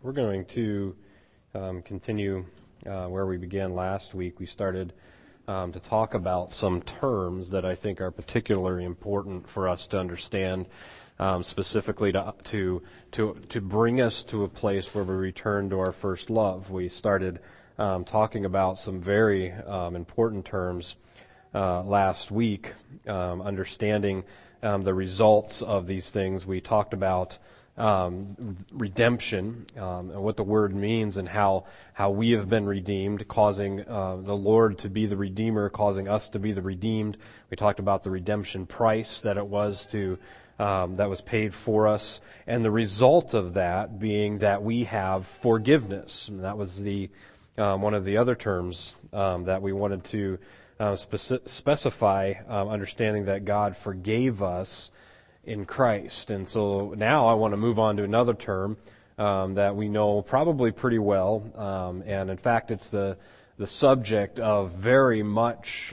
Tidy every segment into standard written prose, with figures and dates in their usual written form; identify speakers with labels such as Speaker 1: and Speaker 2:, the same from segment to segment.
Speaker 1: We're going to continue where we began last week. We started to talk about some terms that I think are particularly important for us to understand, specifically to bring us to a place where we return to our first love. We started talking about some very important terms last week, understanding the results of these things. We talked about redemption, and what the word means, and how we have been redeemed, causing the Lord to be the Redeemer, causing us to be the redeemed. We talked about the redemption price that it was that was paid for us, and the result of that being that we have forgiveness. And that was the one of the other terms that we wanted to specify, understanding that God forgave us in Christ. And so now I want to move on to another term that we know probably pretty well, and in fact it's the subject of very much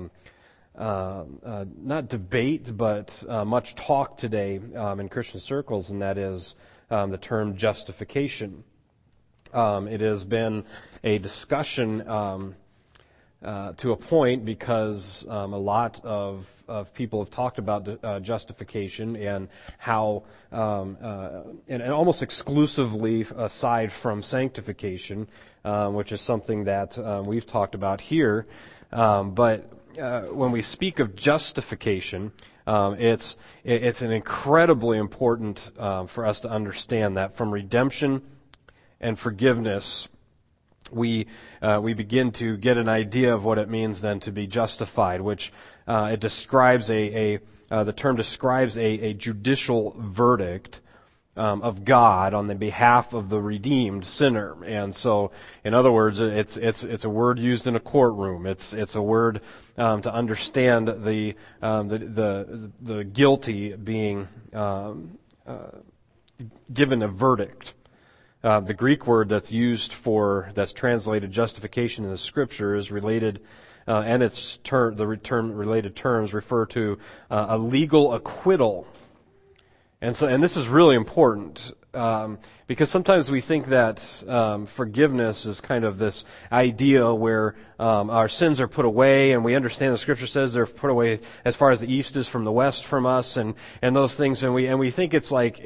Speaker 1: not debate, but much talk today in Christian circles, and that is the term justification. It has been a discussion to a point because a lot of people have talked about justification and how, and almost exclusively aside from sanctification, which is something that we've talked about here. But when we speak of justification, it's an incredibly important for us to understand that from redemption and forgiveness, we begin to get an idea of what it means then to be justified, which it describes the term describes a judicial verdict of God on the behalf of the redeemed sinner. And so, in other words, it's a word used in a courtroom. It's a word to understand the guilty being given a verdict. The Greek word that's translated justification in the Scripture is related, and the related terms refer to a legal acquittal. And this is really important, because sometimes we think that forgiveness is kind of this idea where our sins are put away, and we understand the Scripture says they're put away as far as the east is from the west from us, and those things, and we think it's like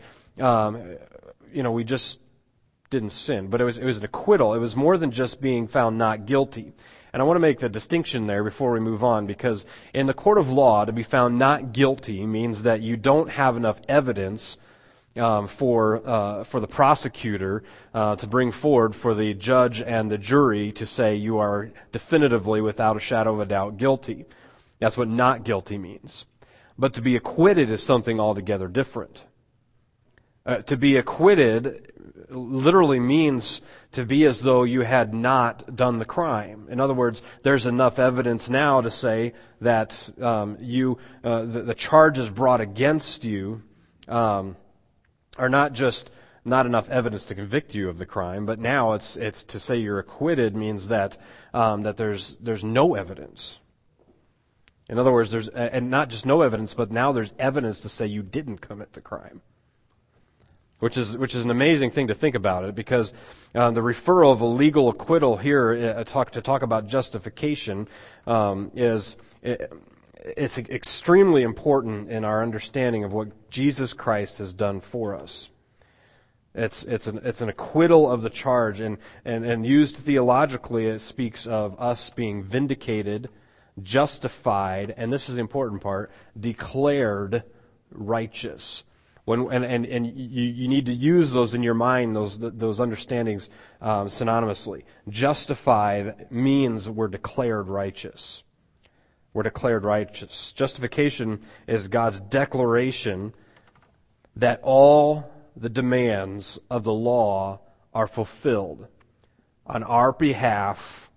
Speaker 1: we just didn't sin, but it was an acquittal. It was more than just being found not guilty. And I want to make the distinction there before we move on, because in the court of law, to be found not guilty means that you don't have enough evidence for the prosecutor to bring forward for the judge and the jury to say you are definitively, without a shadow of a doubt, guilty. That's what not guilty means. But to be acquitted is something altogether different. To be acquitted literally means to be as though you had not done the crime. In other words, there's enough evidence now to say that the charges brought against you are not just not enough evidence to convict you of the crime, but now it's to say you're acquitted means that there's no evidence. In other words, and not just no evidence, but now there's evidence to say you didn't commit the crime. Which is an amazing thing to think about it, because the referral of a legal acquittal here to talk about justification it's extremely important in our understanding of what Jesus Christ has done for us. It's an acquittal of the charge, and used theologically, it speaks of us being vindicated, justified, and this is the important part, declared righteous. And you need to use those in your mind, those understandings synonymously. Justified means we're declared righteous. We're declared righteous. Justification is God's declaration that all the demands of the law are fulfilled on our behalf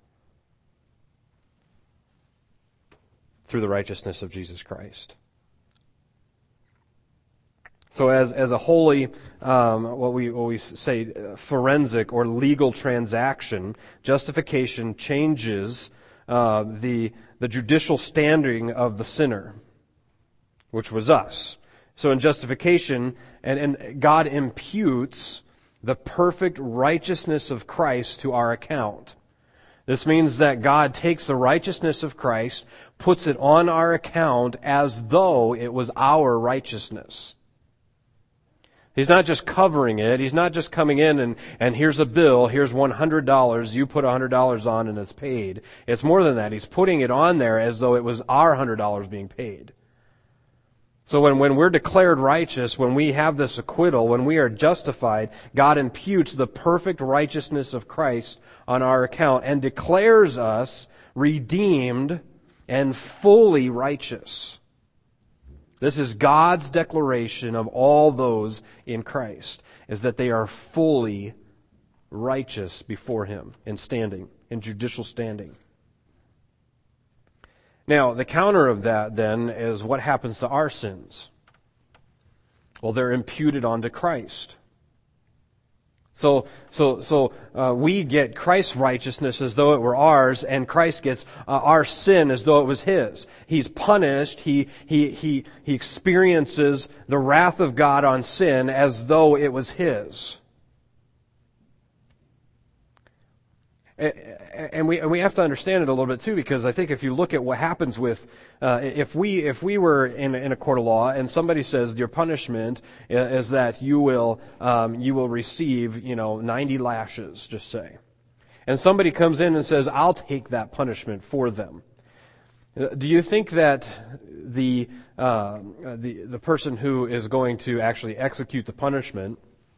Speaker 1: through the righteousness of Jesus Christ. So as a wholly, what we say, forensic or legal transaction, justification changes the judicial standing of the sinner, which was us. So in justification, and God imputes the perfect righteousness of Christ to our account. This means that God takes the righteousness of Christ, puts it on our account as though it was our righteousness. He's not just covering it. He's not just coming in and here's a bill, here's $100, you put $100 on and it's paid. It's more than that. He's putting it on there as though it was our $100 being paid. So when we're declared righteous, when we have this acquittal, when we are justified, God imputes the perfect righteousness of Christ on our account and declares us redeemed and fully righteous. This is God's declaration of all those in Christ, is that they are fully righteous before Him in standing, in judicial standing. Now, the counter of that then is what happens to our sins? Well, they're imputed onto Christ. So we get Christ's righteousness as though it were ours, and Christ gets our sin as though it was His. He's punished. He experiences the wrath of God on sin as though it was His. And we have to understand it a little bit too, because I think if you look at what happens with if we were in a court of law and somebody says your punishment is that you will receive 90 lashes, just say, and somebody comes in and says I'll take that punishment for them, do you think that the person who is going to actually execute the punishment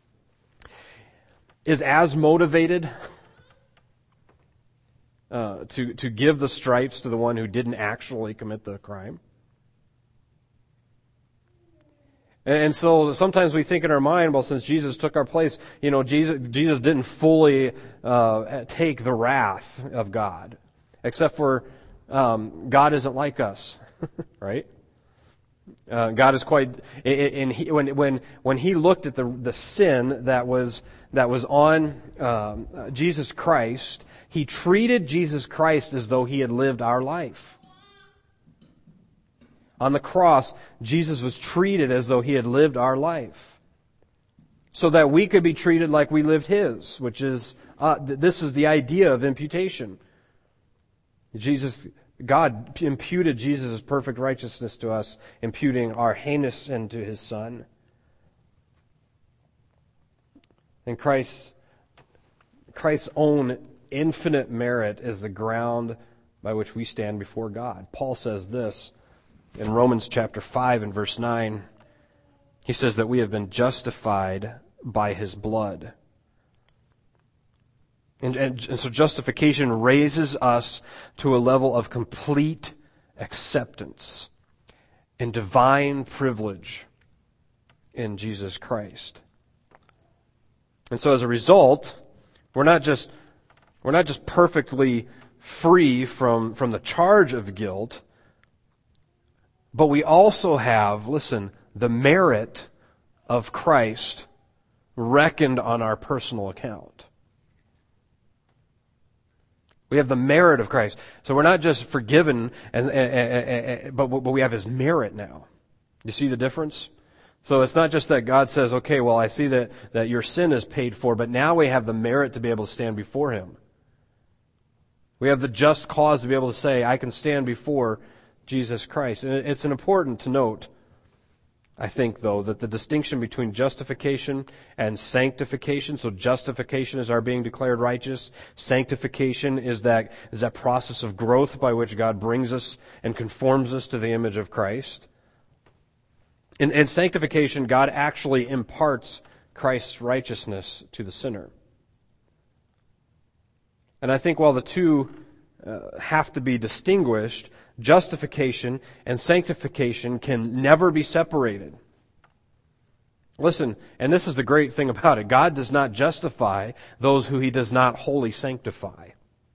Speaker 1: is as motivated to give the stripes to the one who didn't actually commit the crime? And so sometimes we think in our mind, well, since Jesus took our place, Jesus didn't fully take the wrath of God, except for God isn't like us, right? God is quite, and when He looked at the sin that was on Jesus Christ, He treated Jesus Christ as though He had lived our life. On the cross, Jesus was treated as though He had lived our life, so that we could be treated like we lived His, which is, this is the idea of imputation. God imputed Jesus' perfect righteousness to us, imputing our heinous sin to His Son. And Christ's own infinite merit is the ground by which we stand before God. Paul says this in Romans chapter 5 and verse 9. He says that we have been justified by His blood. And so justification raises us to a level of complete acceptance and divine privilege in Jesus Christ. And so as a result, we're not just perfectly free from the charge of guilt, but we also have, listen, the merit of Christ reckoned on our personal account. We have the merit of Christ. So we're not just forgiven, but we have His merit now. You see the difference? So it's not just that God says, okay, well, I see that your sin is paid for, but now we have the merit to be able to stand before Him. We have the just cause to be able to say, I can stand before Jesus Christ. And it's important to note, I think, though, that the distinction between justification and sanctification, so justification is our being declared righteous, sanctification is that process of growth by which God brings us and conforms us to the image of Christ. In sanctification, God actually imparts Christ's righteousness to the sinner. And I think while the two have to be distinguished, justification and sanctification can never be separated. Listen, and this is the great thing about it. God does not justify those who He does not wholly sanctify.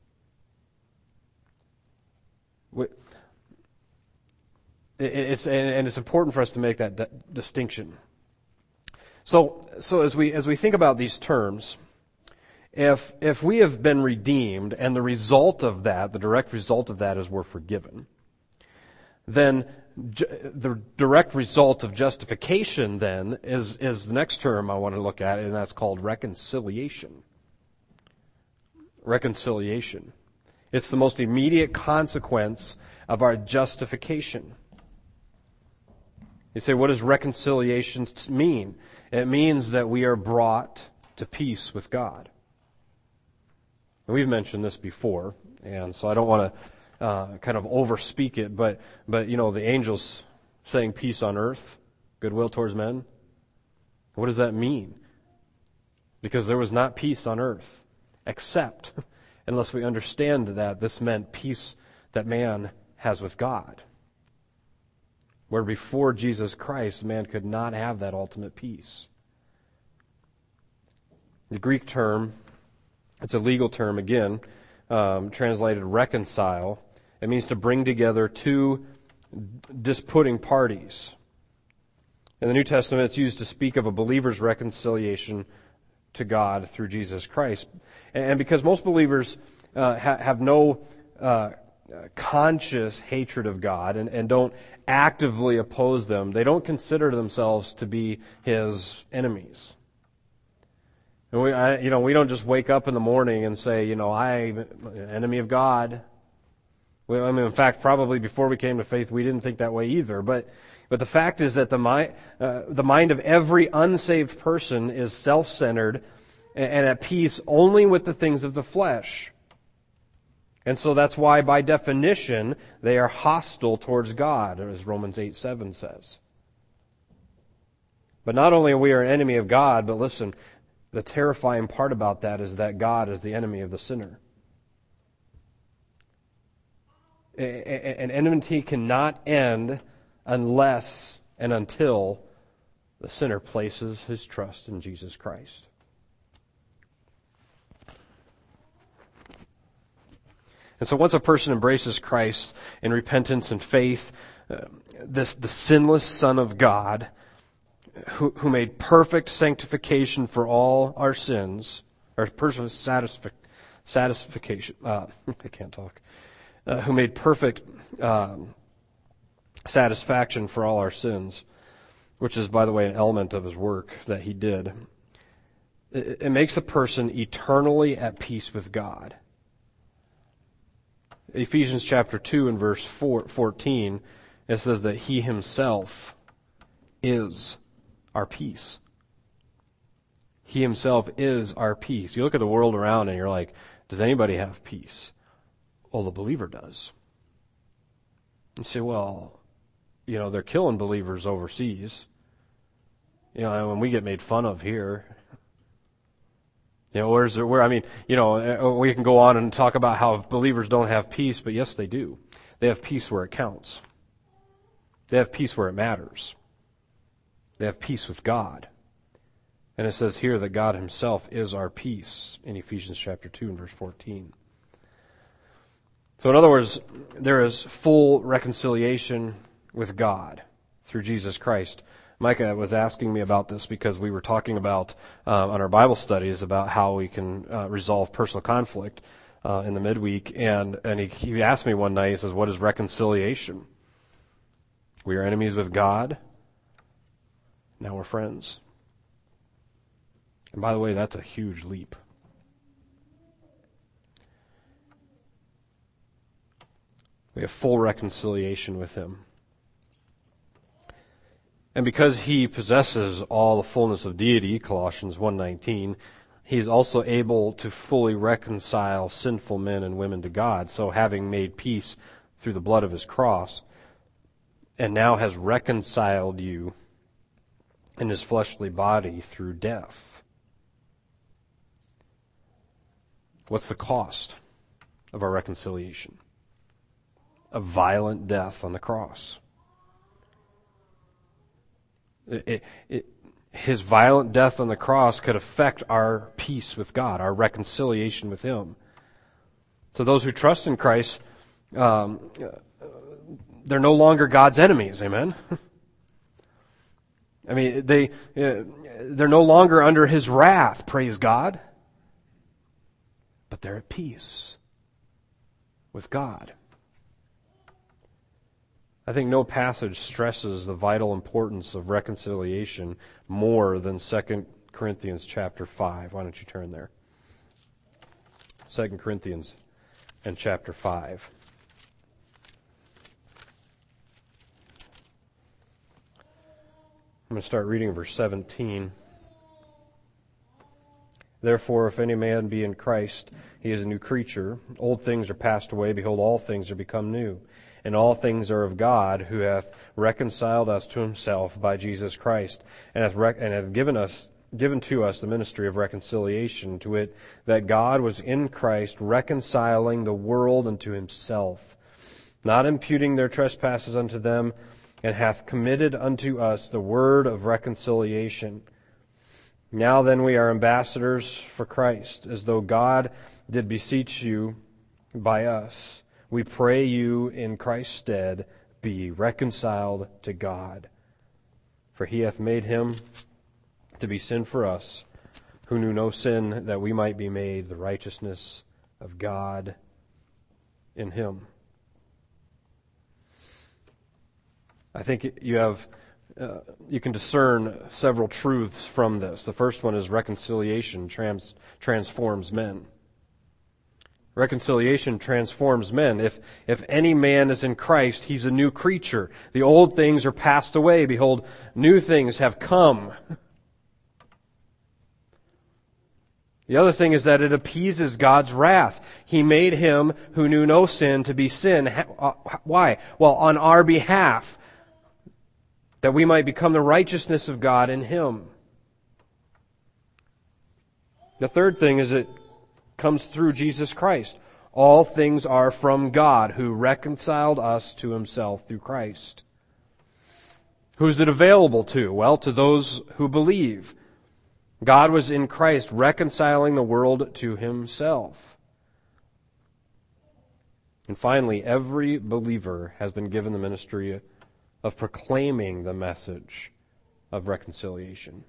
Speaker 1: It's important for us to make that distinction. So as we think about these terms, if we have been redeemed and the result of that, the direct result of that is we're forgiven, then the direct result of justification then is the next term I want to look at, and that's called reconciliation. Reconciliation. It's the most immediate consequence of our justification. You say, what does reconciliation mean? It means that we are brought to peace with God. And we've mentioned this before, and so I don't want to kind of overspeak it, but you know, the angels saying peace on earth, goodwill towards men. What does that mean? Because there was not peace on earth, except unless we understand that this meant peace that man has with God. Where before Jesus Christ, man could not have that ultimate peace. The Greek term, it's a legal term again, translated reconcile. It means to bring together two disputing parties. In the New Testament, it's used to speak of a believer's reconciliation to God through Jesus Christ. And because most believers have no conscious hatred of God and don't actively oppose them, they don't consider themselves to be His enemies. And we don't just wake up in the morning and say, I'm an enemy of God. In fact, probably before we came to faith, we didn't think that way either. But the fact is that the mind of every unsaved person is self-centered and at peace only with the things of the flesh. And so that's why, by definition, they are hostile towards God, as Romans 8:7 says. But not only are we an enemy of God, but listen, the terrifying part about that is that God is the enemy of the sinner. An enmity cannot end unless and until the sinner places his trust in Jesus Christ. And so once a person embraces Christ in repentance and faith, the sinless Son of God, who made perfect sanctification for all our sins, or perfect satisfaction, I can't talk, who made perfect satisfaction for all our sins, which is, by the way, an element of His work that He did. It makes a person eternally at peace with God. Ephesians chapter 2 and verse 14, it says that He Himself is our peace. He Himself is our peace. You look at the world around and you're like, does anybody have peace? Well, the believer does. You say, well, they're killing believers overseas. When we get made fun of here. We can go on and talk about how believers don't have peace, but yes, they do. They have peace where it counts. They have peace where it matters. They have peace with God. And it says here that God Himself is our peace in Ephesians chapter 2 and verse 14. So in other words, there is full reconciliation with God through Jesus Christ. Micah was asking me about this because we were talking about, on our Bible studies, about how we can resolve personal conflict in the midweek. And he asked me one night, he says, what is reconciliation? We are enemies with God. Now we're friends. And by the way, that's a huge leap. We have full reconciliation with Him. And because He possesses all the fullness of deity, Colossians 1:19, He is also able to fully reconcile sinful men and women to God. So having made peace through the blood of His cross, and now has reconciled you in His fleshly body through death. What's the cost of our reconciliation? A violent death on the cross. His violent death on the cross could affect our peace with God, our reconciliation with Him. So those who trust in Christ, they're no longer God's enemies. Amen. They're no longer under His wrath. Praise God. But they're at peace with God. I think no passage stresses the vital importance of reconciliation more than 2 Corinthians chapter 5. Why don't you turn there? 2 Corinthians and chapter 5. I'm going to start reading verse 17. Therefore, if any man be in Christ, he is a new creature. Old things are passed away. Behold, all things are become new. And all things are of God, who hath reconciled us to himself by Jesus Christ, and hath given to us the ministry of reconciliation, to wit, that God was in Christ reconciling the world unto himself, not imputing their trespasses unto them, and hath committed unto us the word of reconciliation. Now then we are ambassadors for Christ, as though God did beseech you by us. We pray you in Christ's stead, be ye reconciled to God. For he hath made him to be sin for us, who knew no sin, that we might be made the righteousness of God in him. I think you can discern several truths from this. The first one is reconciliation transforms men. Reconciliation transforms men. If any man is in Christ, he's a new creature. The old things are passed away. Behold, new things have come. The other thing is that it appeases God's wrath. He made him who knew no sin to be sin. Why? Well, on our behalf, that we might become the righteousness of God in him. The third thing is it comes through Jesus Christ. All things are from God, who reconciled us to himself through Christ. Who's it available to? Well, to those who believe. God was in Christ reconciling the world to himself. And finally, every believer has been given the ministry of proclaiming the message of reconciliation.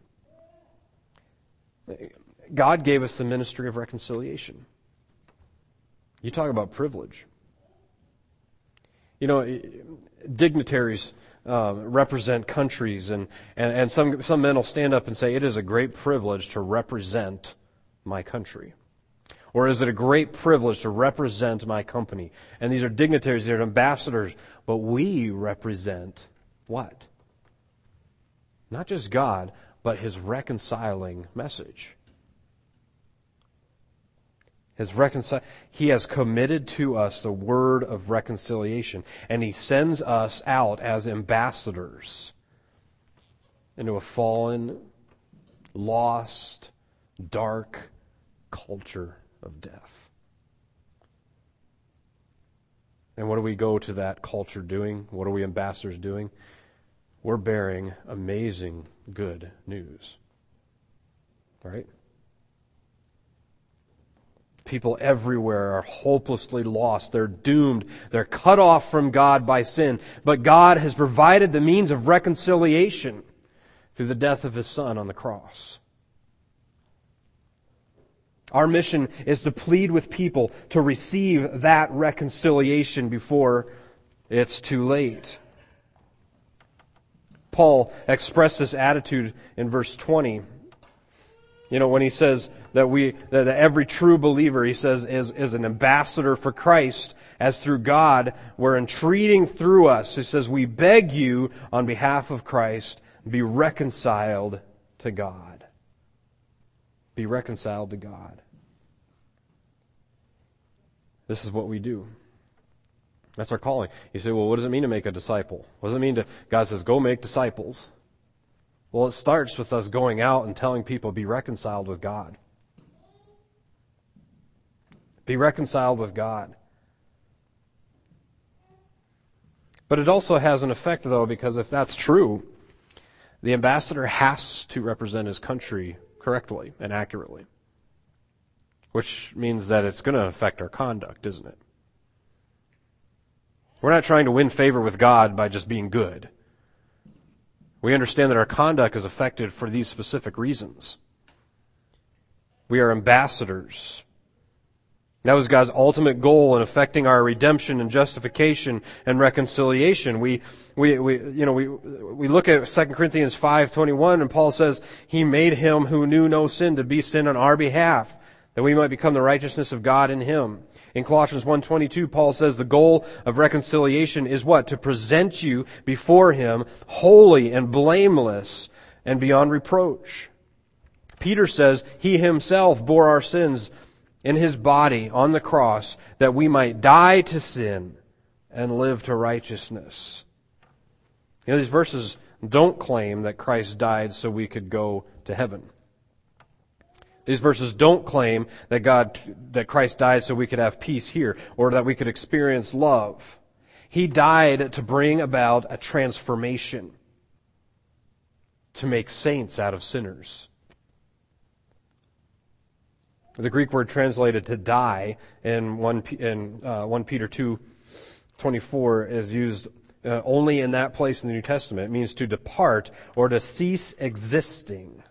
Speaker 1: God gave us the ministry of reconciliation. You talk about privilege. You know, dignitaries represent countries, and some men will stand up and say, it is a great privilege to represent my country. Or is it a great privilege to represent my company? And these are dignitaries, they're ambassadors, but we represent what? Not just God, but his reconciling message. He has committed to us the word of reconciliation, and he sends us out as ambassadors into a fallen, lost, dark culture of death. And what do we go to that culture doing? What are we ambassadors doing? We're bearing amazing good news. Right? People everywhere are hopelessly lost. They're doomed. They're cut off from God by sin. But God has provided the means of reconciliation through the death of his Son on the cross. Our mission is to plead with people to receive that reconciliation before it's too late. Paul expressed this attitude in verse 20. You know, when he says that every true believer, he says, is an ambassador for Christ, as through God we're entreating through us. He says, we beg you on behalf of Christ, be reconciled to God. Be reconciled to God. This is what we do. That's our calling. You say, well, what does it mean to make a disciple? What does it mean to, God says, go make disciples. Well, it starts with us going out and telling people, be reconciled with God. Be reconciled with God. But it also has an effect, though, because if that's true, the ambassador has to represent his country correctly and accurately. Which means that it's going to affect our conduct, isn't it? We're not trying to win favor with God by just being good. We understand that our conduct is affected for these specific reasons. We are ambassadors. That was God's ultimate goal in effecting our redemption and justification and reconciliation. We look at 2 Corinthians 5:21, and Paul says, He made Him who knew no sin to be sin on our behalf, that we might become the righteousness of God in Him. In Colossians 1:22, Paul says the goal of reconciliation is what? To present you before Him holy and blameless and beyond reproach. Peter says He Himself bore our sins in His body on the cross, that we might die to sin and live to righteousness. You know, these verses don't claim that Christ died so we could go to heaven. These verses don't claim that Christ died so we could have peace here, or that we could experience love. He died to bring about a transformation, to make saints out of sinners. The Greek word translated to die in 1 Peter 2:24 is used only in that place in the New Testament. It means to depart or to cease existing.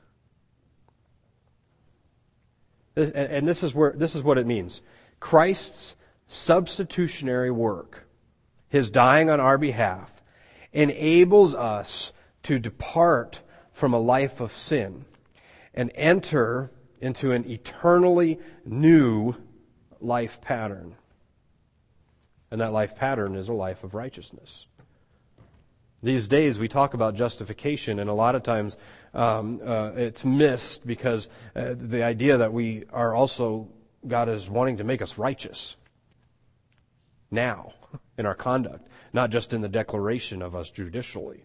Speaker 1: And this is what it means. Christ's substitutionary work, His dying on our behalf, enables us to depart from a life of sin and enter into an eternally new life pattern. And that life pattern is a life of righteousness. These days we talk about justification, and a lot of times it's missed because the idea that we are also, God is wanting to make us righteous now in our conduct, not just in the declaration of us judicially.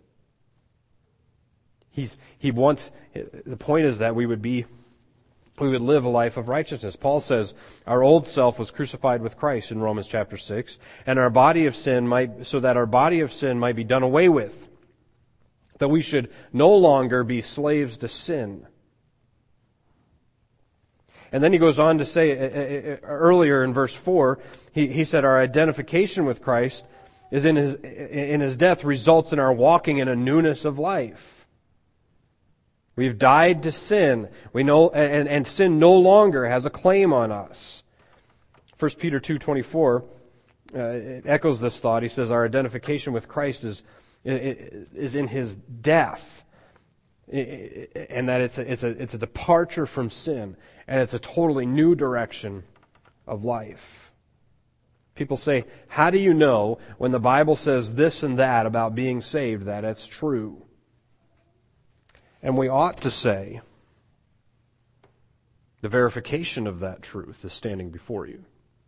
Speaker 1: He wants, the point is that we would live a life of righteousness. Paul says our old self was crucified with Christ in Romans chapter 6, and our body of sin so that our body of sin might be done away with, that we should no longer be slaves to sin. And then he goes on to say, earlier in verse 4, he said our identification with Christ is in his death results in our walking in a newness of life. We've died to sin. We know, and sin no longer has a claim on us. 1 Peter 2:24 it echoes this thought. He says our identification with Christ is in His death, and that it's a departure from sin, and it's a totally new direction of life. People say, how do you know when the Bible says this and that about being saved that it's true? And we ought to say, the verification of that truth is standing before you.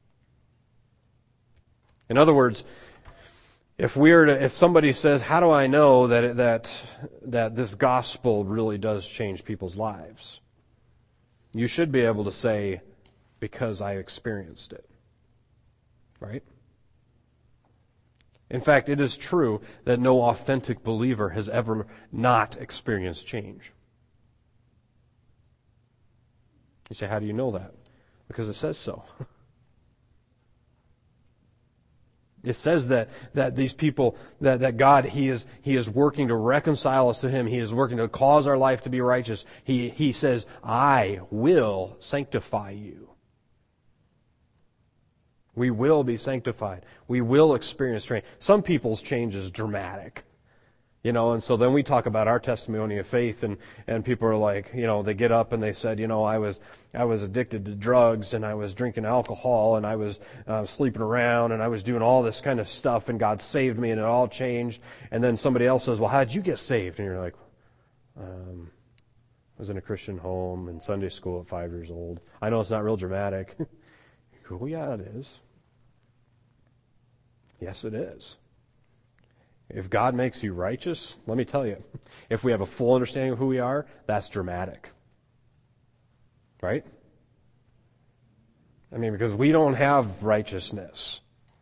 Speaker 1: In other words, if somebody says, how do I know that this gospel really does change people's lives? You should be able to say, because I experienced it. Right? In fact, it is true that no authentic believer has ever not experienced change. You say, how do you know that? Because it says so. It says that these people, that God, He is working to reconcile us to Him. He is working to cause our life to be righteous. He says, I will sanctify you. We will be sanctified. We will experience change. Some people's change is dramatic. And so then we talk about our testimony of faith, and people are like, they get up and they said, I was addicted to drugs, and I was drinking alcohol, and I was sleeping around, and I was doing all this kind of stuff, and God saved me, and it all changed. And then somebody else says, well, how'd you get saved? And you're like, I was in a Christian home in Sunday school at 5 years old. I know it's not real dramatic. Oh, yeah, it is. Yes, it is. If God makes you righteous, let me tell you, if we have a full understanding of who we are, that's dramatic. Right? Because we don't have righteousness.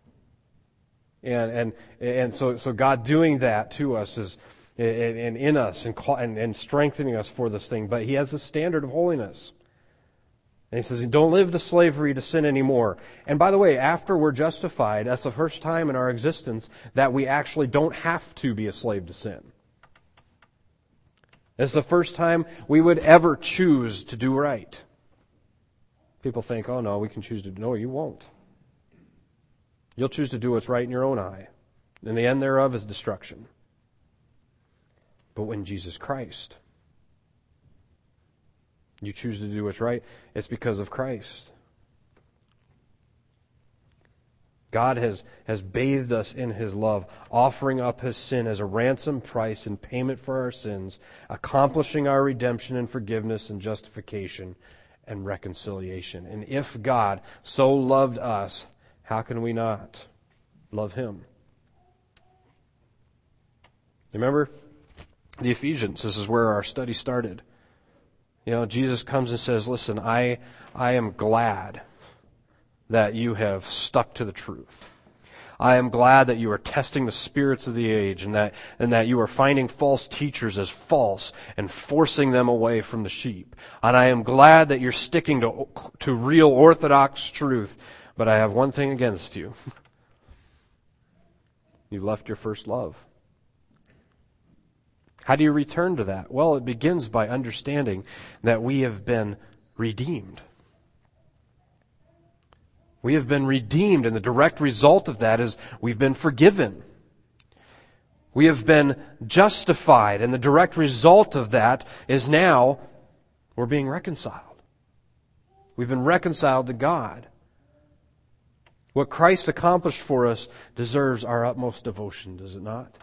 Speaker 1: And so God doing that to us is and in us and strengthening us for this thing, but He has a standard of holiness. And He says, don't live to slavery to sin anymore. And by the way, after we're justified, that's the first time in our existence that we actually don't have to be a slave to sin. It's the first time we would ever choose to do right. People think, oh no, we can choose to do. No, you won't. You'll choose to do what's right in your own eye. And the end thereof is destruction. But when Jesus Christ, you choose to do what's right, it's because of Christ. God has bathed us in His love, offering up His sin as a ransom price in payment for our sins, accomplishing our redemption and forgiveness and justification and reconciliation. And if God so loved us, how can we not love Him? Remember the Ephesians. This is where our study started. Jesus comes and says, listen, I am glad that you have stuck to the truth. I am glad that you are testing the spirits of the age and that you are finding false teachers as false and forcing them away from the sheep. And I am glad that you're sticking to real orthodox truth. But I have one thing against you. You left your first love. How do you return to that? Well, it begins by understanding that we have been redeemed. We have been redeemed, and the direct result of that is we've been forgiven. We have been justified, and the direct result of that is now we're being reconciled. We've been reconciled to God. What Christ accomplished for us deserves our utmost devotion, does it not?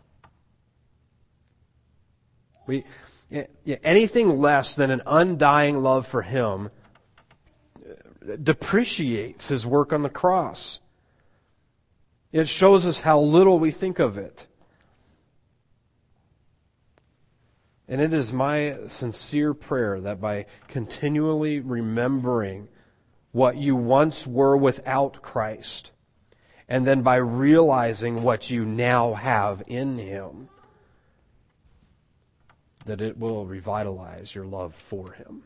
Speaker 1: Anything less than an undying love for Him depreciates His work on the cross. It shows us how little we think of it. And it is my sincere prayer that by continually remembering what you once were without Christ, and then by realizing what you now have in Him, that it will revitalize your love for Him.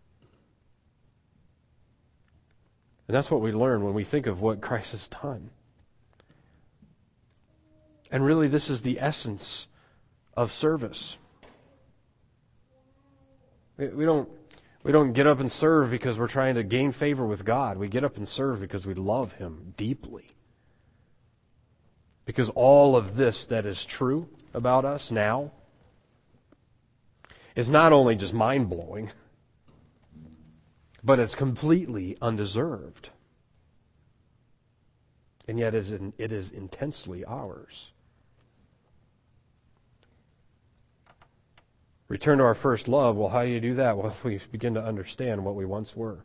Speaker 1: And that's what we learn when we think of what Christ has done. And really, this is the essence of service. We don't get up and serve because we're trying to gain favor with God. We get up and serve because we love Him deeply. Because all of this that is true about us now is not only just mind-blowing, but it's completely undeserved. And yet it is intensely ours. Return to our first love. Well, how do you do that? Well, we begin to understand what we once were.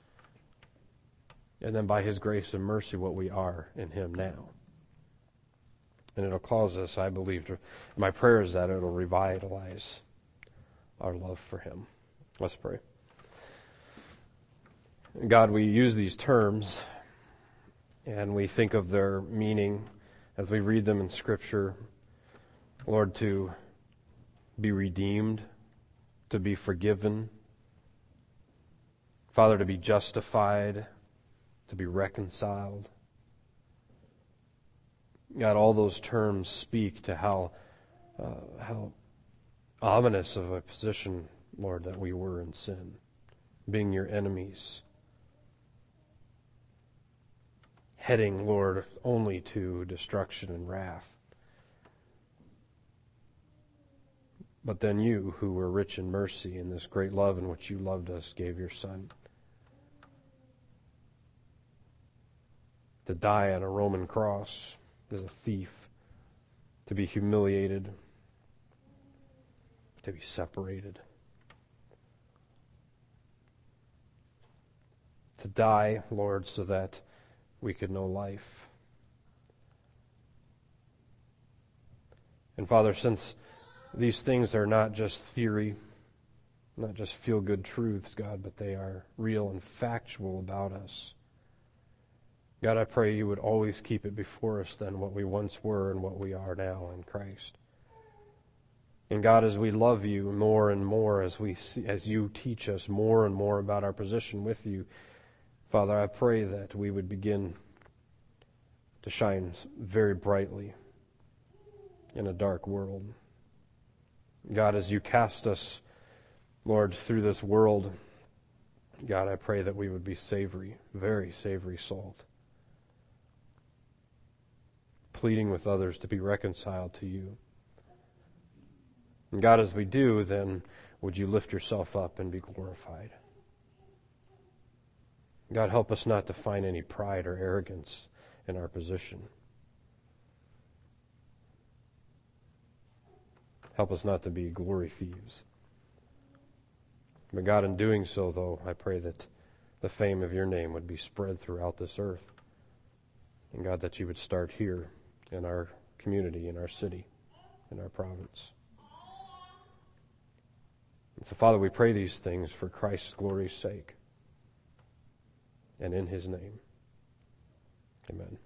Speaker 1: And then by His grace and mercy, what we are in Him now. And it'll cause us, I believe, my prayer is that it'll revitalize our love for Him. Let's pray. God, we use these terms and we think of their meaning as we read them in Scripture. Lord, to be redeemed, to be forgiven, Father, to be justified, to be reconciled. God, all those terms speak to how ominous of a position, Lord, that we were in sin, being your enemies, heading, Lord, only to destruction and wrath. But then you, who were rich in mercy in this great love in which you loved us, gave your Son to die on a Roman cross as a thief, to be humiliated, to be separated, to die, Lord, so that we could know life. And Father, since these things are not just theory, not just feel-good truths, God, but they are real and factual about us, God, I pray you would always keep it before us then what we once were and what we are now in Christ. And God, as we love you more and more, as you teach us more and more about our position with you, Father, I pray that we would begin to shine very brightly in a dark world. God, as you cast us, Lord, through this world, God, I pray that we would be savory, very savory salt, pleading with others to be reconciled to you. And God, as we do, then would you lift yourself up and be glorified? God, help us not to find any pride or arrogance in our position. Help us not to be glory thieves. But God, in doing so, though, I pray that the fame of your name would be spread throughout this earth. And God, that you would start here in our community, in our city, in our province. And so, Father, we pray these things for Christ's glory's sake and in his name. Amen.